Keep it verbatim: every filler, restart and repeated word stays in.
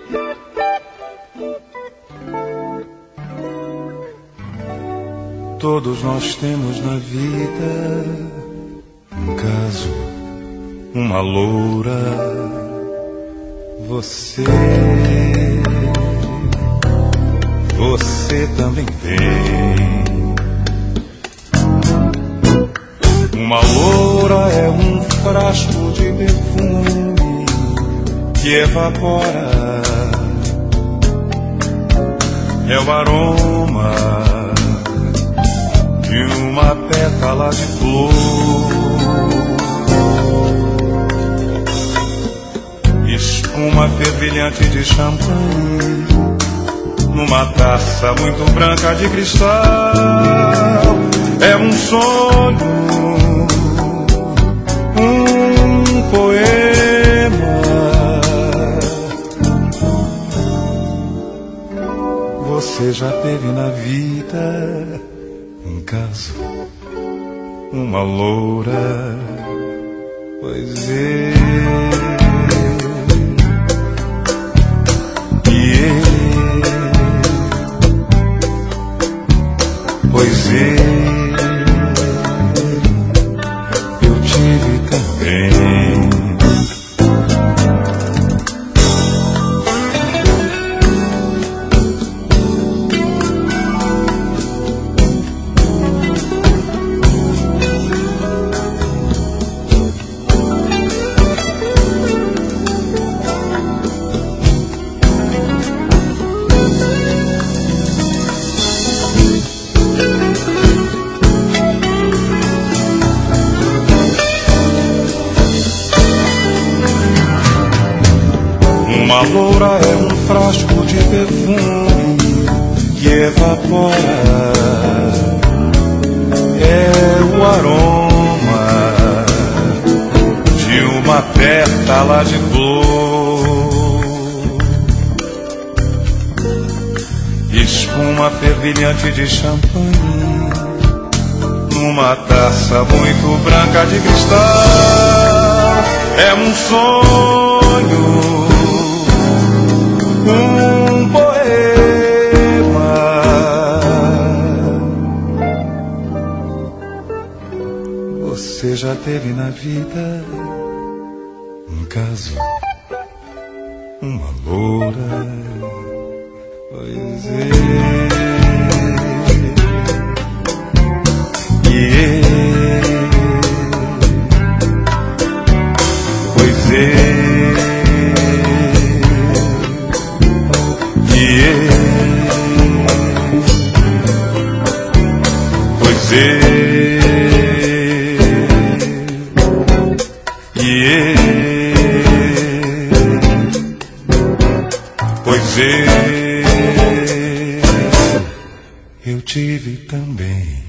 Todos nós temos na vida um caso, uma loura. Você, você também tem. Uma loura é um frasco de perfume que evapora. É o aroma de uma pétala de flor. Espuma fervilhante de champanhe numa taça muito branca de cristal. É um sonho, um poema. Você já teve na vida um caso, uma loura, pois é. E é, pois é, eu tive também. Uma loura é um frasco de perfume que evapora. É o aroma de uma pétala de flor. Espuma fervilhante de champanhe numa taça muito branca de cristal. É um sonho, um poema. Você já teve na vida um caso, uma loura, pois é. E é, pois é. Pois é, yeah. Pois é, eu tive também.